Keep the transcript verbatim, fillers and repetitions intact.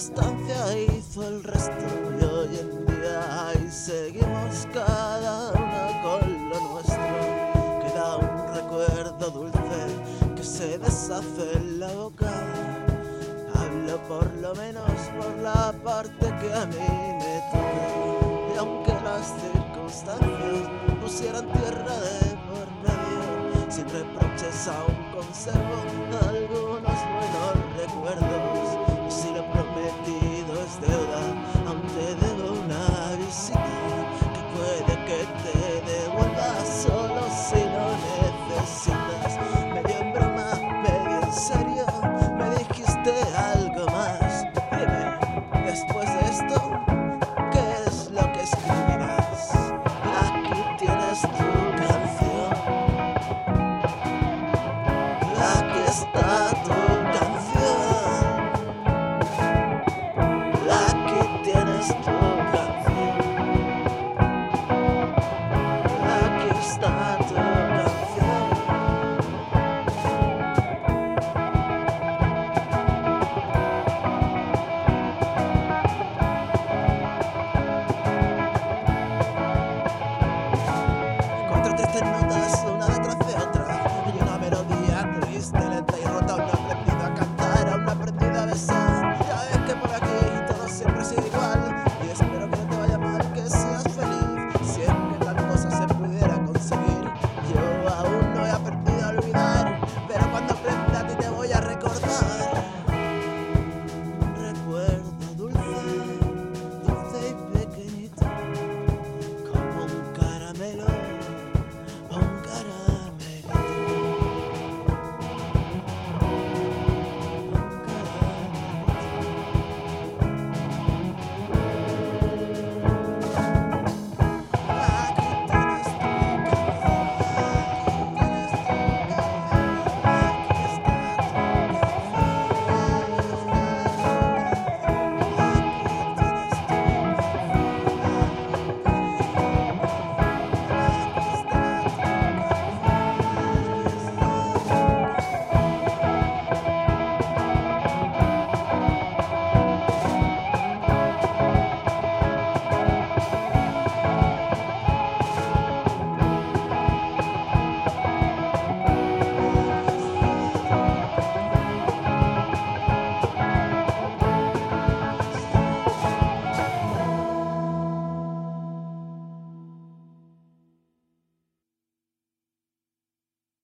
distancia hizo el resto y hoy en día ahí seguimos cada uno con lo nuestro. Queda un recuerdo dulce que se deshace en la boca. Hablo por lo menos por la parte que a mí me toca. Y aunque las circunstancias pusieran tierra de por medio, sin reproches aún conservo algunos buenos recuerdos. Y si lo prometido es deuda, aún te debo una visita que puede que te devuelva solo si lo necesitas. Medio en broma, medio en serio, me dijiste algo más. Dime, después de esto, ¿qué es lo que escribirás? Aquí tienes tu canción. Aquí está tu canción. Aquí tienes tu